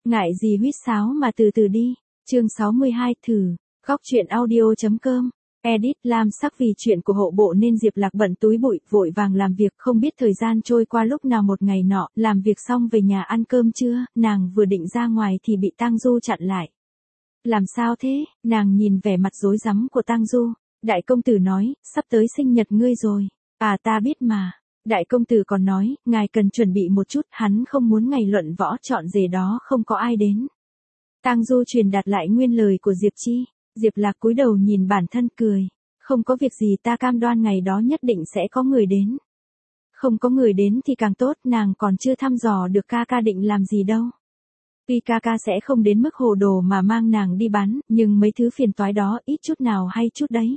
Ngại gì huýt sáo mà từ từ đi. Chương 62 thử. Góc truyện audio.com. Edit Lam sắc vì chuyện của hộ bộ nên Diệp Lạc bận túi bụi, vội vàng làm việc, không biết thời gian trôi qua lúc nào. Một ngày nọ, làm việc xong về nhà ăn cơm trưa, nàng vừa định ra ngoài thì bị Tang Du chặn lại. Làm sao thế? Nàng nhìn vẻ mặt rối rắm của Tang Du. Đại công tử nói, sắp tới sinh nhật ngươi rồi. À, ta biết mà. Đại công tử còn nói, ngài cần chuẩn bị một chút, hắn không muốn ngày luận võ chọn rể đó không có ai đến. Tang Du truyền đạt lại nguyên lời của Diệp Chi. Diệp Lạc cúi đầu nhìn bản thân cười. Không có việc gì, ta cam đoan ngày đó nhất định sẽ có người đến. Không có người đến thì càng tốt, nàng còn chưa thăm dò được ca ca định làm gì đâu. Tuy ca ca sẽ không đến mức hồ đồ mà mang nàng đi bán, nhưng mấy thứ phiền toái đó ít chút nào hay chút đấy.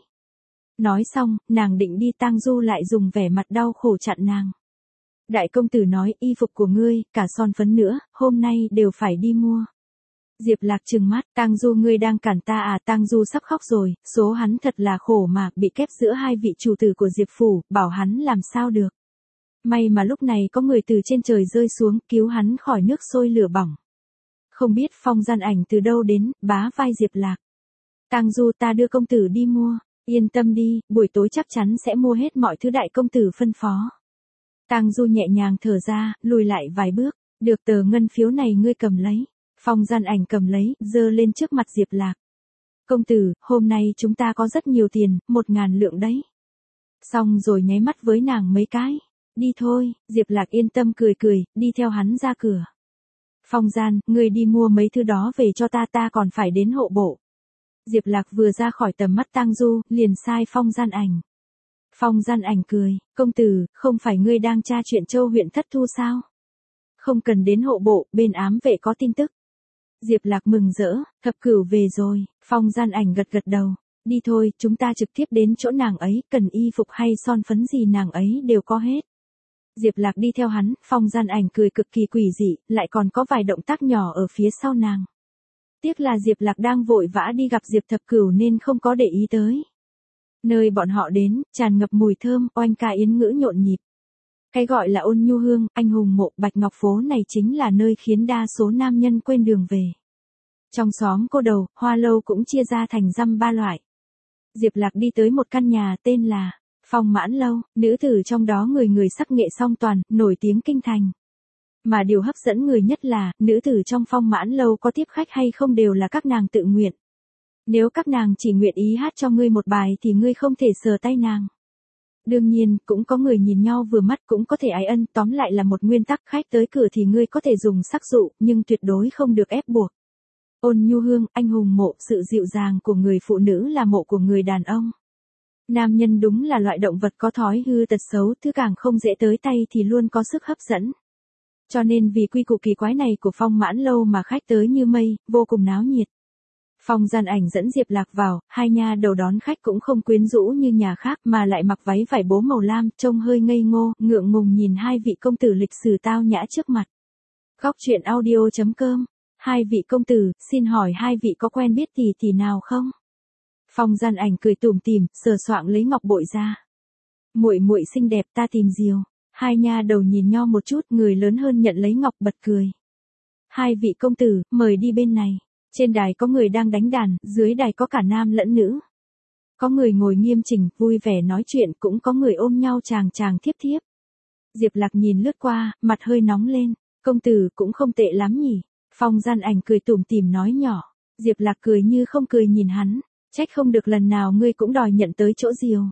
Nói xong, nàng định đi, Tang Du lại dùng vẻ mặt đau khổ chặn nàng. Đại công tử nói, y phục của ngươi, cả son phấn nữa, hôm nay đều phải đi mua. Diệp Lạc trừng mắt, Tang Du ngươi đang cản ta à? Tang Du sắp khóc rồi, số hắn thật là khổ mà, bị kép giữa hai vị chủ tử của Diệp Phủ, bảo hắn làm sao được. May mà lúc này có người từ trên trời rơi xuống, cứu hắn khỏi nước sôi lửa bỏng. Không biết Phong Gian Ảnh từ đâu đến, bá vai Diệp Lạc. Tang Du, ta đưa công tử đi mua. Yên tâm đi, buổi tối chắc chắn sẽ mua hết mọi thứ đại công tử phân phó. Tang Du nhẹ nhàng thở ra, lùi lại vài bước. Được, tờ ngân phiếu này ngươi cầm lấy. Phong Gian Ảnh cầm lấy, giơ lên trước mặt Diệp Lạc. Công tử, hôm nay chúng ta có rất nhiều tiền, 1.000 lượng đấy. Xong rồi nháy mắt với nàng mấy cái. Đi thôi, Diệp Lạc yên tâm cười cười, đi theo hắn ra cửa. Phong Gian, ngươi đi mua mấy thứ đó về cho ta còn phải đến hộ bộ. Diệp Lạc vừa ra khỏi tầm mắt Tang Du, liền sai Phong Gian Ảnh. Phong Gian Ảnh cười, công tử, không phải ngươi đang tra chuyện Châu huyện thất thu sao? Không cần đến hộ bộ, bên ám vệ có tin tức. Diệp Lạc mừng rỡ, thập cửu về rồi. Phong Gian Ảnh gật gật đầu. Đi thôi, chúng ta trực tiếp đến chỗ nàng ấy, cần y phục hay son phấn gì nàng ấy đều có hết. Diệp Lạc đi theo hắn, Phong Gian Ảnh cười cực kỳ quỷ dị, lại còn có vài động tác nhỏ ở phía sau nàng. Tiếc là Diệp Lạc đang vội vã đi gặp Diệp Thập Cửu nên không có để ý tới. Nơi bọn họ đến, tràn ngập mùi thơm, oanh ca yến ngữ nhộn nhịp. Cái gọi là Ôn Nhu Hương, Anh Hùng Mộ, Bạch Ngọc Phố này chính là nơi khiến đa số nam nhân quên đường về. Trong xóm Cô Đầu, Hoa Lâu cũng chia ra thành dăm ba loại. Diệp Lạc đi tới một căn nhà tên là Phong Mãn Lâu, nữ tử trong đó người người sắc nghệ song toàn, nổi tiếng kinh thành. Mà điều hấp dẫn người nhất là, nữ tử trong Phong Mãn Lâu có tiếp khách hay không đều là các nàng tự nguyện. Nếu các nàng chỉ nguyện ý hát cho ngươi một bài thì ngươi không thể sờ tay nàng. Đương nhiên, cũng có người nhìn nhau vừa mắt, cũng có thể ái ân, tóm lại là một nguyên tắc, khách tới cửa thì ngươi có thể dùng sắc dụ, nhưng tuyệt đối không được ép buộc. Ôn Nhu Hương, Anh Hùng Mộ, sự dịu dàng của người phụ nữ là mộ của người đàn ông. Nam nhân đúng là loại động vật có thói hư tật xấu, thứ càng không dễ tới tay thì luôn có sức hấp dẫn. Cho nên vì quy củ kỳ quái này của Phong Mãn Lâu mà khách tới như mây, vô cùng náo nhiệt. Phong Gian Ảnh dẫn Diệp Lạc vào, hai nha đầu đón khách cũng không quyến rũ như nhà khác mà lại mặc váy vải bố màu lam, trông hơi ngây ngô, ngượng ngùng nhìn hai vị công tử lịch sử tao nhã trước mặt. Góc truyện audio.com. Hai vị công tử, xin hỏi hai vị có quen biết tỷ nào không? Phong Gian Ảnh cười tủm tỉm, sờ soạng lấy ngọc bội ra. Muội muội xinh đẹp, ta tìm diều. Hai nha đầu nhìn nhau một chút, người lớn hơn nhận lấy ngọc bật cười. Hai vị công tử, mời đi bên này. Trên đài có người đang đánh đàn, dưới đài có cả nam lẫn nữ. Có người ngồi nghiêm chỉnh, vui vẻ nói chuyện, cũng có người ôm nhau chàng thiếp thiếp. Diệp Lạc nhìn lướt qua, mặt hơi nóng lên. Công tử cũng không tệ lắm nhỉ. Phong Gian Ảnh cười tủm tỉm nói nhỏ. Diệp Lạc cười như không cười nhìn hắn. Trách không được lần nào ngươi cũng đòi nhận tới chỗ diều.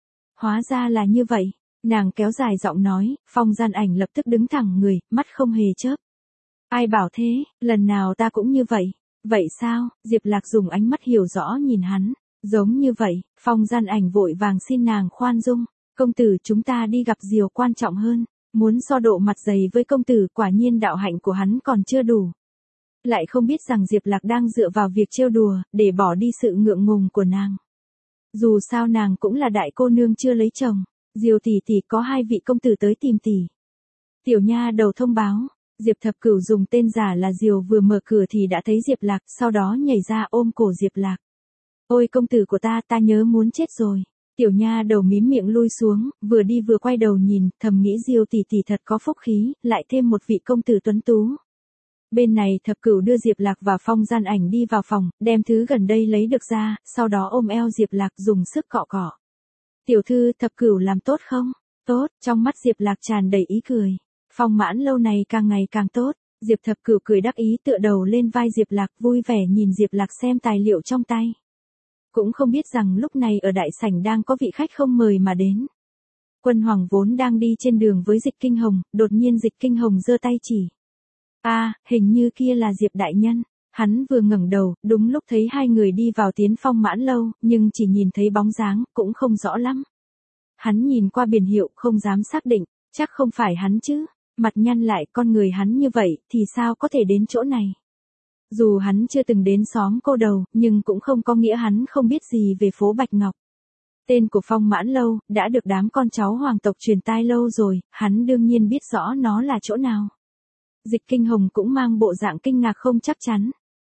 Hóa ra là như vậy. Nàng kéo dài giọng nói, Phong Gian Ảnh lập tức đứng thẳng người, mắt không hề chớp. Ai bảo thế, lần nào ta cũng như vậy. Vậy sao? Diệp Lạc dùng ánh mắt hiểu rõ nhìn hắn. Giống như vậy, Phong Gian Ảnh vội vàng xin nàng khoan dung. Công tử, chúng ta đi gặp diều quan trọng hơn. Muốn so độ mặt dày với công tử, quả nhiên đạo hạnh của hắn còn chưa đủ. Lại không biết rằng Diệp Lạc đang dựa vào việc trêu đùa, để bỏ đi sự ngượng ngùng của nàng. Dù sao nàng cũng là đại cô nương chưa lấy chồng. Diều tỷ tỷ, có hai vị công tử tới tìm tỷ. Tiểu nha đầu thông báo. Diệp Thập Cửu dùng tên giả là Diều vừa mở cửa thì đã thấy Diệp Lạc, sau đó nhảy ra ôm cổ Diệp Lạc. Ôi công tử của ta nhớ muốn chết rồi. Tiểu nha đầu mím miệng lui xuống, vừa đi vừa quay đầu nhìn, thầm nghĩ Diều tỷ tỷ thật có phúc khí, lại thêm một vị công tử tuấn tú. Bên này Thập Cửu đưa Diệp Lạc và Phong Gian Ảnh đi vào phòng, đem thứ gần đây lấy được ra, sau đó ôm eo Diệp Lạc dùng sức cọ cọ. Tiểu thư, Thập Cửu làm tốt không? Tốt, trong mắt Diệp Lạc tràn đầy ý cười. Phong Mãn Lâu này càng ngày càng tốt. Diệp Thập Cửu cười đắc ý tựa đầu lên vai Diệp Lạc vui vẻ nhìn Diệp Lạc xem tài liệu trong tay. Cũng không biết rằng lúc này ở đại sảnh đang có vị khách không mời mà đến. Quân Hoàng vốn đang đi trên đường với Dịch Kinh Hồng, đột nhiên Dịch Kinh Hồng giơ tay chỉ. Hình như kia là Diệp đại nhân. Hắn vừa ngẩng đầu, đúng lúc thấy hai người đi vào Tiến Phong Mãn Lâu, nhưng chỉ nhìn thấy bóng dáng, cũng không rõ lắm. Hắn nhìn qua biển hiệu không dám xác định, chắc không phải hắn chứ. Mặt nhăn lại, con người hắn như vậy thì sao có thể đến chỗ này. Dù hắn chưa từng đến xóm Cô Đầu, nhưng cũng không có nghĩa hắn không biết gì về phố Bạch Ngọc. Tên của Phong Mãn Lâu đã được đám con cháu hoàng tộc truyền tai lâu rồi, hắn đương nhiên biết rõ nó là chỗ nào. Dịch Kinh Hồng cũng mang bộ dạng kinh ngạc không chắc chắn.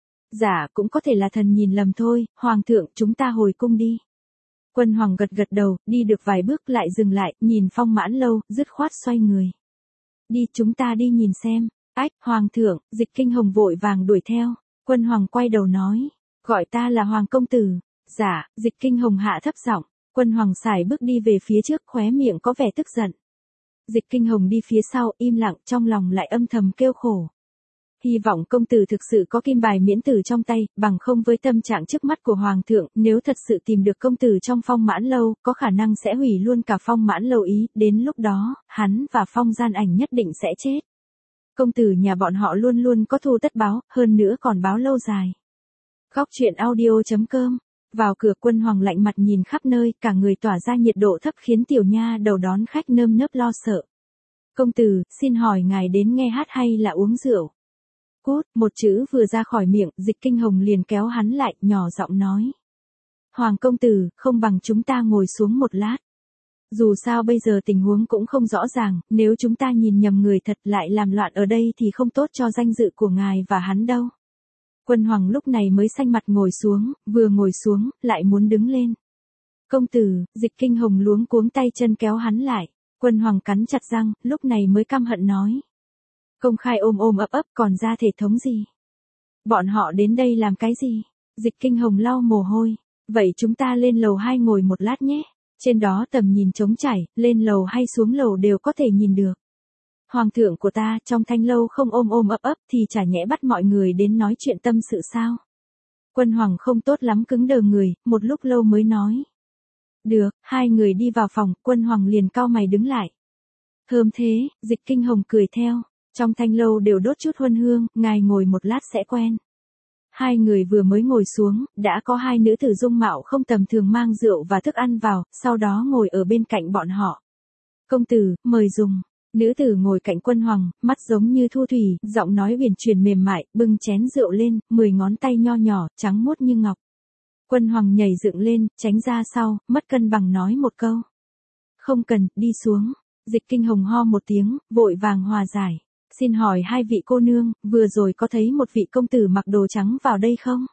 Dạ, cũng có thể là thần nhìn lầm thôi, Hoàng thượng, chúng ta hồi cung đi. Quân Hoàng gật gật đầu, đi được vài bước lại dừng lại, nhìn Phong Mãn Lâu, dứt khoát xoay người. Đi, chúng ta đi nhìn xem. Ách, Hoàng thượng, Dịch Kinh Hồng vội vàng đuổi theo. Quân Hoàng quay đầu nói, gọi ta là Hoàng công tử. Dạ, Dịch Kinh Hồng hạ thấp giọng. Quân Hoàng sải bước đi về phía trước, khóe miệng có vẻ tức giận. Dịch Kinh Hồng đi phía sau, im lặng, trong lòng lại âm thầm kêu khổ. Hy vọng công tử thực sự có kim bài miễn tử trong tay, bằng không với tâm trạng trước mắt của Hoàng thượng, nếu thật sự tìm được công tử trong Phong Mãn Lâu, có khả năng sẽ hủy luôn cả Phong Mãn Lâu ý, đến lúc đó, hắn và Phong Gian Ảnh nhất định sẽ chết. Công tử nhà bọn họ luôn luôn có thù tất báo, hơn nữa còn báo lâu dài. Góc truyện audio.com. Vào cửa, Quân Hoàng lạnh mặt nhìn khắp nơi, cả người tỏa ra nhiệt độ thấp khiến tiểu nha đầu đón khách nơm nớp lo sợ. Công tử, xin hỏi ngài đến nghe hát hay là uống rượu? Cút, một chữ vừa ra khỏi miệng, Dịch Kinh Hồng liền kéo hắn lại, nhỏ giọng nói. Hoàng công tử, không bằng chúng ta ngồi xuống một lát. Dù sao bây giờ tình huống cũng không rõ ràng, nếu chúng ta nhìn nhầm người thật lại làm loạn ở đây thì không tốt cho danh dự của ngài và hắn đâu. Quân Hoàng lúc này mới xanh mặt ngồi xuống, vừa ngồi xuống, lại muốn đứng lên. Công tử, Dịch Kinh Hồng luống cuống tay chân kéo hắn lại. Quân Hoàng cắn chặt răng, lúc này mới căm hận nói. Công khai ôm ôm ấp ấp còn ra thể thống gì? Bọn họ đến đây làm cái gì? Dịch Kinh Hồng lau mồ hôi. Vậy chúng ta lên lầu 2 ngồi một lát nhé. Trên đó tầm nhìn trống trải, lên lầu hay xuống lầu đều có thể nhìn được. Hoàng thượng của ta trong Thanh Lâu không ôm ôm ấp ấp thì chả nhẽ bắt mọi người đến nói chuyện tâm sự sao? Quân Hoàng không tốt lắm cứng đờ người, một lúc lâu mới nói. Được, hai người đi vào phòng, Quân Hoàng liền cau mày đứng lại. Thơm thế, Dịch Kinh Hồng cười theo. Trong Thanh Lâu đều đốt chút huân hương, ngài ngồi một lát sẽ quen. Hai người vừa mới ngồi xuống, đã có hai nữ tử dung mạo không tầm thường mang rượu và thức ăn vào, sau đó ngồi ở bên cạnh bọn họ. Công tử, mời dùng. Nữ tử ngồi cạnh Quân Hoàng, mắt giống như thu thủy, giọng nói huyền truyền mềm mại, bưng chén rượu lên, 10 ngón tay nho nhỏ, trắng muốt như ngọc. Quân Hoàng nhảy dựng lên, tránh ra sau, mất cân bằng nói một câu. Không cần, đi xuống. Dịch Kinh Hồng ho một tiếng, vội vàng hòa giải. Xin hỏi hai vị cô nương, vừa rồi có thấy một vị công tử mặc đồ trắng vào đây không?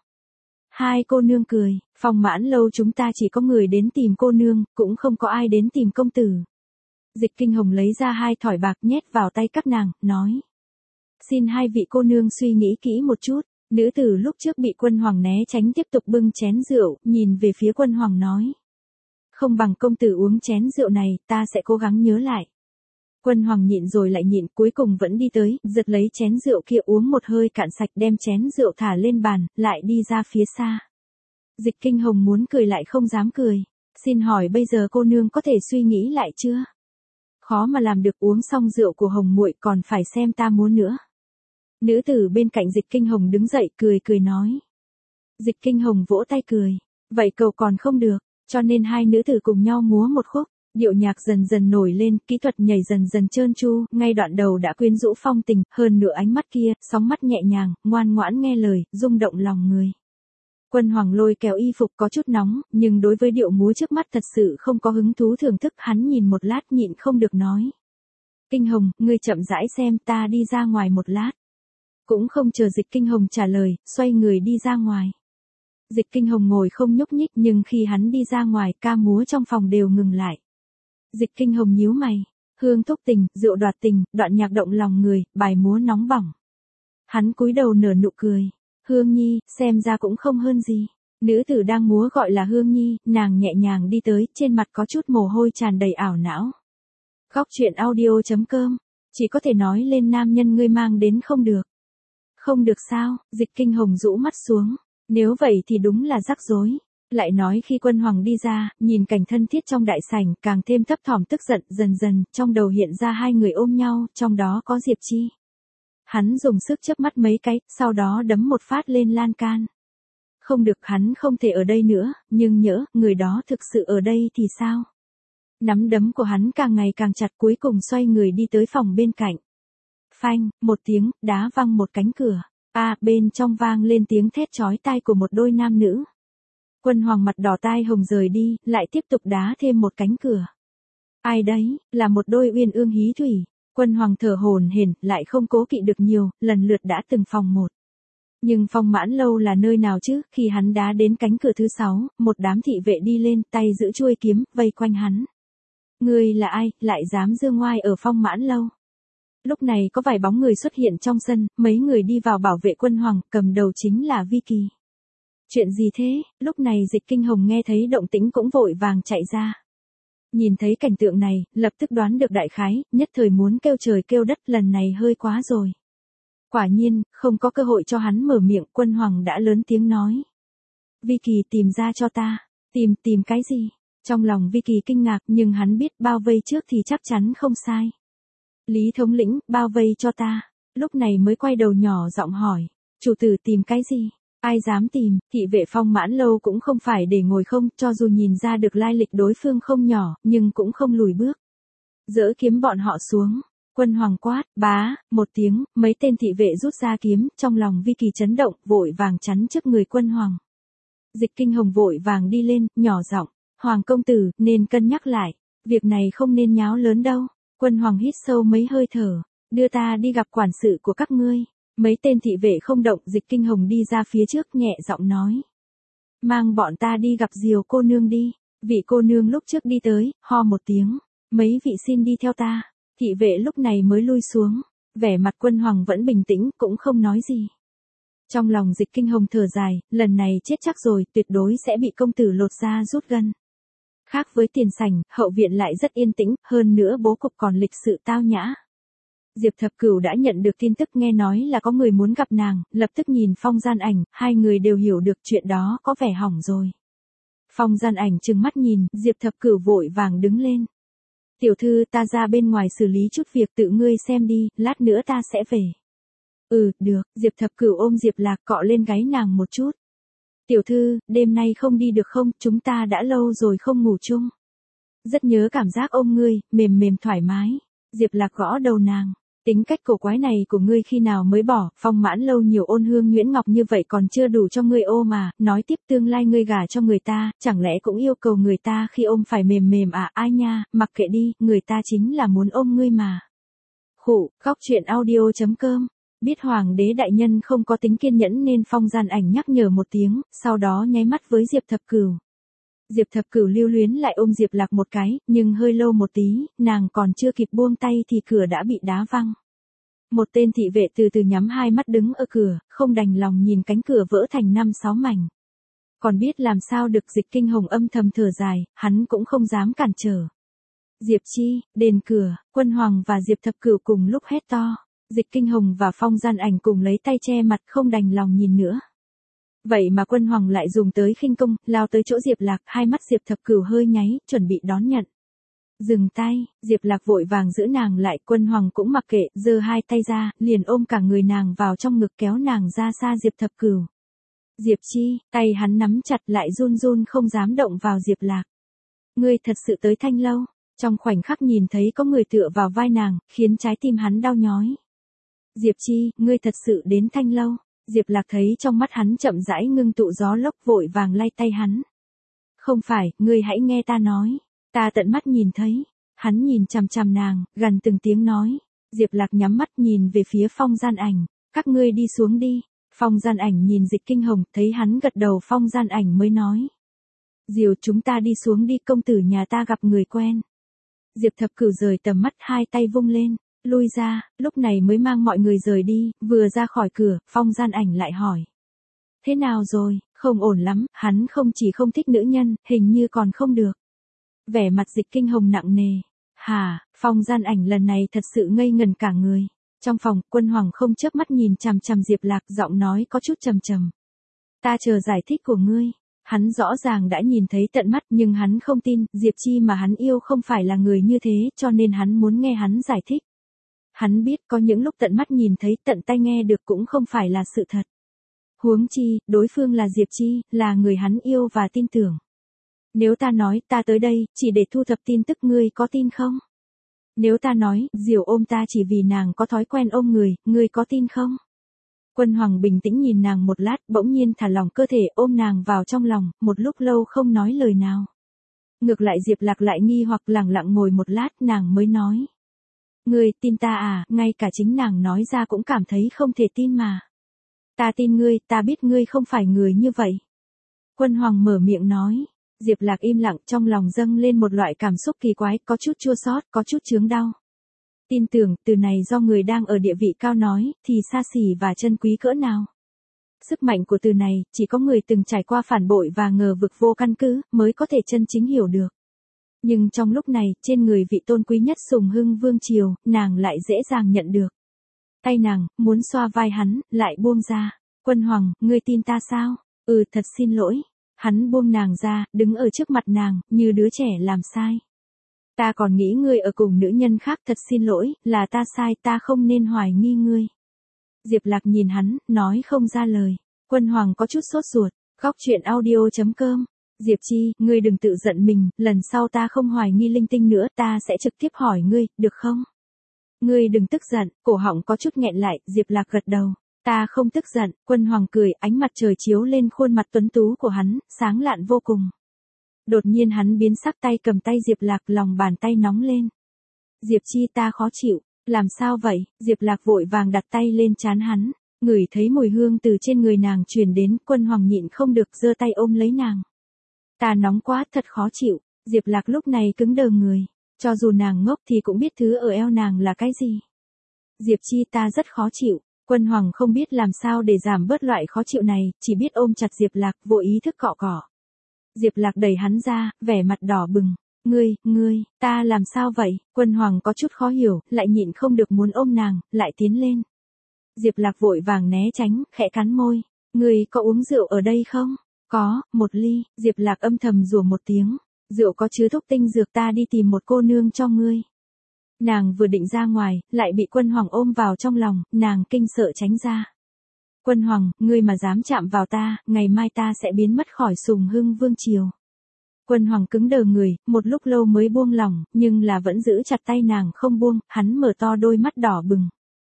Hai cô nương cười, Phong Mãn Lâu chúng ta chỉ có người đến tìm cô nương, cũng không có ai đến tìm công tử. Dịch Kinh Hồng lấy ra 2 thỏi bạc nhét vào tay các nàng, nói. Xin hai vị cô nương suy nghĩ kỹ một chút. Nữ tử lúc trước bị Quân Hoàng né tránh tiếp tục bưng chén rượu, nhìn về phía Quân Hoàng nói. Không bằng công tử uống chén rượu này, ta sẽ cố gắng nhớ lại. Quân Hoàng nhịn rồi lại nhịn, cuối cùng vẫn đi tới, giật lấy chén rượu kia uống một hơi cạn sạch, đem chén rượu thả lên bàn, lại đi ra phía xa. Dịch Kinh Hồng muốn cười lại không dám cười. Xin hỏi bây giờ cô nương có thể suy nghĩ lại chưa? Khó mà làm được, uống xong rượu của Hồng muội còn phải xem ta múa nữa. Nữ tử bên cạnh Dịch Kinh Hồng đứng dậy cười cười nói. Dịch Kinh Hồng vỗ tay cười. Vậy cầu còn không được, cho nên hai nữ tử cùng nhau múa một khúc. Điệu nhạc dần dần nổi lên, kỹ thuật nhảy dần dần trơn tru, ngay đoạn đầu đã quyến rũ phong tình, hơn nửa ánh mắt kia, sóng mắt nhẹ nhàng, ngoan ngoãn nghe lời, rung động lòng người. Quân Hoàng lôi kéo y phục có chút nóng, nhưng đối với điệu múa trước mắt thật sự không có hứng thú thưởng thức, hắn nhìn một lát nhịn không được nói. Kinh Hồng, ngươi chậm rãi xem, ta đi ra ngoài một lát. Cũng không chờ Dịch Kinh Hồng trả lời, xoay người đi ra ngoài. Dịch Kinh Hồng ngồi không nhúc nhích, nhưng khi hắn đi ra ngoài, ca múa trong phòng đều ngừng lại. Dịch Kinh Hồng nhíu mày, hương thúc tình, rượu đoạt tình, đoạn nhạc động lòng người, bài múa nóng bỏng. Hắn cúi đầu nở nụ cười. Hương Nhi, xem ra cũng không hơn gì. Nữ tử đang múa gọi là Hương Nhi, nàng nhẹ nhàng đi tới, trên mặt có chút mồ hôi tràn đầy ảo não. Góc truyện audio.com, chỉ có thể nói lên nam nhân ngươi mang đến không được. Không được sao, Dịch Kinh Hồng rũ mắt xuống. Nếu vậy thì đúng là rắc rối. Lại nói khi Quân Hoàng đi ra, nhìn cảnh thân thiết trong đại sảnh, càng thêm thấp thỏm tức giận, dần dần, trong đầu hiện ra hai người ôm nhau, trong đó có Diệp Chi. Hắn dùng sức chớp mắt mấy cái, sau đó đấm một phát lên lan can. Không được, hắn không thể ở đây nữa, nhưng nhỡ, người đó thực sự ở đây thì sao? Nắm đấm của hắn càng ngày càng chặt, cuối cùng xoay người đi tới phòng bên cạnh. Phanh, một tiếng, đá văng một cánh cửa. Bên trong vang lên tiếng thét chói tai của một đôi nam nữ. Quân Hoàng mặt đỏ tai hồng rời đi, lại tiếp tục đá thêm một cánh cửa. Ai đấy, là một đôi uyên ương hí thủy. Quân Hoàng thở hổn hển, lại không cố kỵ được nhiều, lần lượt đã từng phòng một. Nhưng Phong Mãn Lâu là nơi nào chứ, khi hắn đá đến cánh cửa thứ 6, một đám thị vệ đi lên, tay giữ chuôi kiếm, vây quanh hắn. Ngươi là ai, lại dám dương ngoai ở Phong Mãn Lâu? Lúc này có vài bóng người xuất hiện trong sân, mấy người đi vào bảo vệ Quân Hoàng, cầm đầu chính là Vi Kỳ. Chuyện gì thế? Lúc này Dịch Kinh Hồng nghe thấy động tĩnh cũng vội vàng chạy ra. Nhìn thấy cảnh tượng này, lập tức đoán được đại khái, nhất thời muốn kêu trời kêu đất, lần này hơi quá rồi. Quả nhiên, không có cơ hội cho hắn mở miệng, Quân Hoàng đã lớn tiếng nói. Vi Kỳ, tìm ra cho ta. Tìm cái gì? Trong lòng Vi Kỳ kinh ngạc, nhưng hắn biết bao vây trước thì chắc chắn không sai. Lý thống lĩnh, bao vây cho ta. Lúc này mới quay đầu nhỏ giọng hỏi. Chủ tử tìm cái gì? Ai dám tìm, thị vệ Phong Mãn Lâu cũng không phải để ngồi không, cho dù nhìn ra được lai lịch đối phương không nhỏ, nhưng cũng không lùi bước. Giỡ kiếm bọn họ xuống. Quân Hoàng quát, bá, một tiếng, mấy tên thị vệ rút ra kiếm, trong lòng Vi Kỳ chấn động, vội vàng chắn trước người Quân Hoàng. Dịch Kinh Hồng vội vàng đi lên, nhỏ giọng, Hoàng công tử, nên cân nhắc lại, việc này không nên nháo lớn đâu. Quân Hoàng hít sâu mấy hơi thở, đưa ta đi gặp quản sự của các ngươi. Mấy tên thị vệ không động, Dịch Kinh Hồng đi ra phía trước nhẹ giọng nói. Mang bọn ta đi gặp Diều cô nương đi. Vị cô nương lúc trước đi tới, ho một tiếng. Mấy vị xin đi theo ta. Thị vệ lúc này mới lui xuống. Vẻ mặt Quân Hoàng vẫn bình tĩnh, cũng không nói gì. Trong lòng Dịch Kinh Hồng thở dài, lần này chết chắc rồi, tuyệt đối sẽ bị công tử lột da rút gân. Khác với tiền sảnh, hậu viện lại rất yên tĩnh, hơn nữa bố cục còn lịch sự tao nhã. Diệp Thập Cửu đã nhận được tin tức, nghe nói là có người muốn gặp nàng, lập tức nhìn Phong Gian Ảnh, hai người đều hiểu được chuyện đó có vẻ hỏng rồi. Phong Gian Ảnh trừng mắt nhìn, Diệp Thập Cửu vội vàng đứng lên. Tiểu thư, ta ra bên ngoài xử lý chút việc, tự ngươi xem đi, lát nữa ta sẽ về. Được, Diệp Thập Cửu ôm Diệp Lạc cọ lên gáy nàng một chút. Tiểu thư, đêm nay không đi được không, chúng ta đã lâu rồi không ngủ chung. Rất nhớ cảm giác ôm ngươi, mềm mềm thoải mái. Diệp Lạc gõ đầu nàng. Tính cách cổ quái này của ngươi khi nào mới bỏ, Phong Mãn Lâu nhiều ôn hương nhuyễn ngọc như vậy còn chưa đủ cho ngươi ôm mà, nói tiếp tương lai ngươi gả cho người ta, chẳng lẽ cũng yêu cầu người ta khi ôm phải mềm mềm à, ai nha, mặc kệ đi, người ta chính là muốn ôm ngươi mà. Khụ, góc truyện audio.com. Biết Hoàng đế đại nhân không có tính kiên nhẫn nên Phong Gian Ảnh nhắc nhở một tiếng, sau đó nháy mắt với Diệp Thập Cửu. Diệp Thập Cửu lưu luyến lại ôm Diệp Lạc một cái, nhưng hơi lâu một tí, nàng còn chưa kịp buông tay thì cửa đã bị đá văng. Một tên thị vệ từ từ nhắm hai mắt đứng ở cửa, không đành lòng nhìn cánh cửa vỡ thành 5-6 mảnh. Còn biết làm sao được, Dịch Kinh Hồng âm thầm thở dài, hắn cũng không dám cản trở. Diệp Chi, đền cửa, Quân Hoàng và Diệp Thập Cửu cùng lúc hét to. Dịch Kinh Hồng và Phong Gian Ảnh cùng lấy tay che mặt không đành lòng nhìn nữa. Vậy mà Quân Hoàng lại dùng tới khinh công, lao tới chỗ Diệp Lạc, hai mắt Diệp Thập Cửu hơi nháy, chuẩn bị đón nhận. Dừng tay, Diệp Lạc vội vàng giữ nàng lại, Quân Hoàng cũng mặc kệ, giơ hai tay ra, liền ôm cả người nàng vào trong ngực kéo nàng ra xa Diệp Thập Cửu. Diệp Chi, tay hắn nắm chặt lại run run không dám động vào Diệp Lạc. Ngươi thật sự tới Thanh Lâu, trong khoảnh khắc nhìn thấy có người tựa vào vai nàng, khiến trái tim hắn đau nhói. Diệp Chi, ngươi thật sự đến Thanh Lâu. Diệp Lạc thấy trong mắt hắn chậm rãi ngưng tụ gió lốc, vội vàng lay tay hắn. Không phải, ngươi hãy nghe ta nói. Ta tận mắt nhìn thấy. Hắn nhìn chằm chằm nàng, gần từng tiếng nói. Diệp Lạc nhắm mắt nhìn về phía Phong Gian Ảnh. Các ngươi đi xuống đi. Phong Gian Ảnh nhìn Dịch Kinh Hồng, thấy hắn gật đầu, Phong Gian Ảnh mới nói. Diều, chúng ta đi xuống đi, công tử nhà ta gặp người quen. Diệp Thập Cửu rời tầm mắt, hai tay vung lên. lui ra, lúc này mới mang mọi người rời đi, vừa ra khỏi cửa, Phong Gian Ảnh lại hỏi. Thế nào rồi, không ổn lắm, hắn không chỉ không thích nữ nhân, hình như còn không được. Vẻ mặt Dịch Kinh Hồng nặng nề. Hả, Phong Gian Ảnh lần này thật sự ngây ngần cả người. Trong phòng, Quân Hoàng không chớp mắt nhìn chằm chằm Diệp Lạc, giọng nói có chút trầm trầm. Ta chờ giải thích của ngươi. Hắn rõ ràng đã nhìn thấy tận mắt nhưng hắn không tin, Diệp Chi mà hắn yêu không phải là người như thế, cho nên hắn muốn nghe hắn giải thích. Hắn biết có những lúc tận mắt nhìn thấy, tận tay nghe được cũng không phải là sự thật. Huống chi, đối phương là Diệp Chi, là người hắn yêu và tin tưởng. Nếu ta nói ta tới đây, chỉ để thu thập tin tức, ngươi có tin không? Nếu ta nói, Diều ôm ta chỉ vì nàng có thói quen ôm người, ngươi có tin không? Quân Hoàng bình tĩnh nhìn nàng một lát, bỗng nhiên thả lỏng cơ thể ôm nàng vào trong lòng, một lúc lâu không nói lời nào. Ngược lại Diệp Lạc lại nghi hoặc lẳng lặng ngồi một lát, nàng mới nói. Ngươi tin ta à, ngay cả chính nàng nói ra cũng cảm thấy không thể tin mà. Ta tin ngươi, ta biết ngươi không phải người như vậy. Quân Hoàng mở miệng nói. Diệp Lạc im lặng, trong lòng dâng lên một loại cảm xúc kỳ quái, có chút chua xót, có chút chướng đau. Tin tưởng, từ này do người đang ở địa vị cao nói, thì xa xỉ và chân quý cỡ nào. Sức mạnh của từ này, chỉ có người từng trải qua phản bội và ngờ vực vô căn cứ, mới có thể chân chính hiểu được. Nhưng trong lúc này, trên người vị tôn quý nhất Sùng Hưng Vương Triều, nàng lại dễ dàng nhận được. Tay nàng, muốn xoa vai hắn, lại buông ra. Quân Hoàng, ngươi tin ta sao? Thật xin lỗi. Hắn buông nàng ra, đứng ở trước mặt nàng, như đứa trẻ làm sai. Ta còn nghĩ ngươi ở cùng nữ nhân khác, thật xin lỗi, là ta sai, ta không nên hoài nghi ngươi. Diệp Lạc nhìn hắn, nói không ra lời. Quân Hoàng có chút sốt ruột. Góc truyện audio.com. Diệp Chi, ngươi đừng tự giận mình, lần sau ta không hoài nghi linh tinh nữa, ta sẽ trực tiếp hỏi ngươi, được không? Ngươi đừng tức giận, cổ họng có chút nghẹn lại, Diệp Lạc gật đầu. Ta không tức giận, Quân Hoàng cười, ánh mặt trời chiếu lên khuôn mặt tuấn tú của hắn, sáng lạn vô cùng. Đột nhiên hắn biến sắc, tay cầm tay Diệp Lạc, lòng bàn tay nóng lên. Diệp Chi, ta khó chịu, làm sao vậy? Diệp Lạc vội vàng đặt tay lên trán hắn, ngửi thấy mùi hương từ trên người nàng truyền đến, Quân Hoàng nhịn không được giơ tay ôm lấy nàng. Ta nóng quá, thật khó chịu. Diệp Lạc lúc này cứng đờ người, cho dù nàng ngốc thì cũng biết thứ ở eo nàng là cái gì. Diệp Chi, ta rất khó chịu. Quân Hoàng không biết làm sao để giảm bớt loại khó chịu này, chỉ biết ôm chặt Diệp Lạc, vô ý thức cọ cọ. Diệp Lạc đẩy hắn ra, vẻ mặt đỏ bừng. Ngươi, ta làm sao vậy? Quân Hoàng có chút khó hiểu, lại nhịn không được muốn ôm nàng, lại tiến lên. Diệp Lạc vội vàng né tránh, khẽ cắn môi. Ngươi có uống rượu ở đây không? Có, một ly. Diệp Lạc âm thầm rủa một tiếng. Rượu có chứa thuốc tinh dược, ta đi tìm một cô nương cho ngươi. Nàng vừa định ra ngoài, lại bị Quân Hoàng ôm vào trong lòng, nàng kinh sợ tránh ra. Quân Hoàng, ngươi mà dám chạm vào ta, ngày mai ta sẽ biến mất khỏi Sùng Hưng Vương Triều. Quân Hoàng cứng đờ người, một lúc lâu mới buông lòng, nhưng là vẫn giữ chặt tay nàng không buông, hắn mở to đôi mắt đỏ bừng.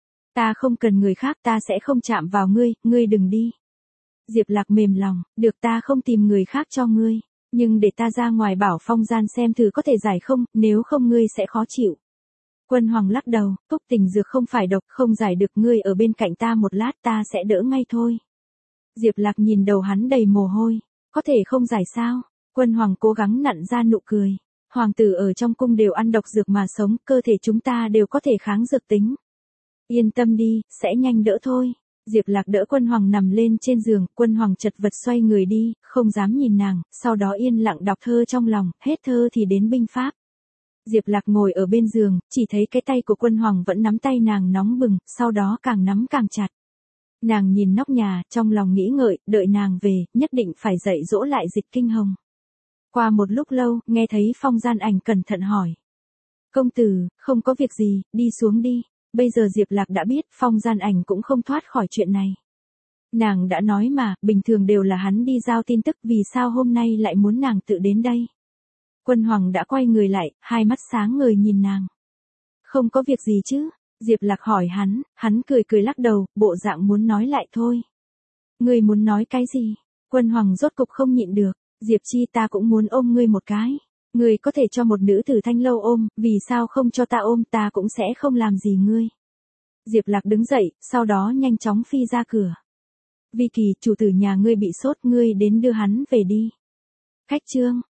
Ta không cần người khác, ta sẽ không chạm vào ngươi, ngươi đừng đi. Diệp Lạc mềm lòng, được, ta không tìm người khác cho ngươi, nhưng để ta ra ngoài bảo Phong Gian xem thử có thể giải không, nếu không ngươi sẽ khó chịu. Quân Hoàng lắc đầu, thuốc tình dược không phải độc, không giải được, ngươi ở bên cạnh ta một lát ta sẽ đỡ ngay thôi. Diệp Lạc nhìn đầu hắn đầy mồ hôi, có thể không giải sao? Quân Hoàng cố gắng nặn ra nụ cười. Hoàng tử ở trong cung đều ăn độc dược mà sống, cơ thể chúng ta đều có thể kháng dược tính. Yên tâm đi, sẽ nhanh đỡ thôi. Diệp Lạc đỡ Quân Hoàng nằm lên trên giường, Quân Hoàng chật vật xoay người đi, không dám nhìn nàng, sau đó yên lặng đọc thơ trong lòng, hết thơ thì đến binh pháp. Diệp Lạc ngồi ở bên giường, chỉ thấy cái tay của Quân Hoàng vẫn nắm tay nàng nóng bừng, sau đó càng nắm càng chặt. Nàng nhìn nóc nhà, trong lòng nghĩ ngợi, đợi nàng về, nhất định phải dạy dỗ lại Dịch Kinh Hồng. Qua một lúc lâu, nghe thấy Phong Gian Ảnh cẩn thận hỏi. Công tử, không có việc gì, đi xuống đi. Bây giờ Diệp Lạc đã biết, Phong Gian Ảnh cũng không thoát khỏi chuyện này. Nàng đã nói mà, bình thường đều là hắn đi giao tin tức, vì sao hôm nay lại muốn nàng tự đến đây. Quân Hoàng đã quay người lại, hai mắt sáng ngời nhìn nàng. Không có việc gì chứ? Diệp Lạc hỏi hắn cười cười lắc đầu, bộ dạng muốn nói lại thôi. Ngươi muốn nói cái gì? Quân Hoàng rốt cục không nhịn được. Diệp Chi, ta cũng muốn ôm ngươi một cái. Ngươi có thể cho một nữ tử Thanh Lâu ôm, vì sao không cho ta ôm, ta cũng sẽ không làm gì ngươi. Diệp Lạc đứng dậy, sau đó nhanh chóng phi ra cửa. Vi Kỳ, chủ tử nhà ngươi bị sốt, ngươi đến đưa hắn về đi. Khách trương.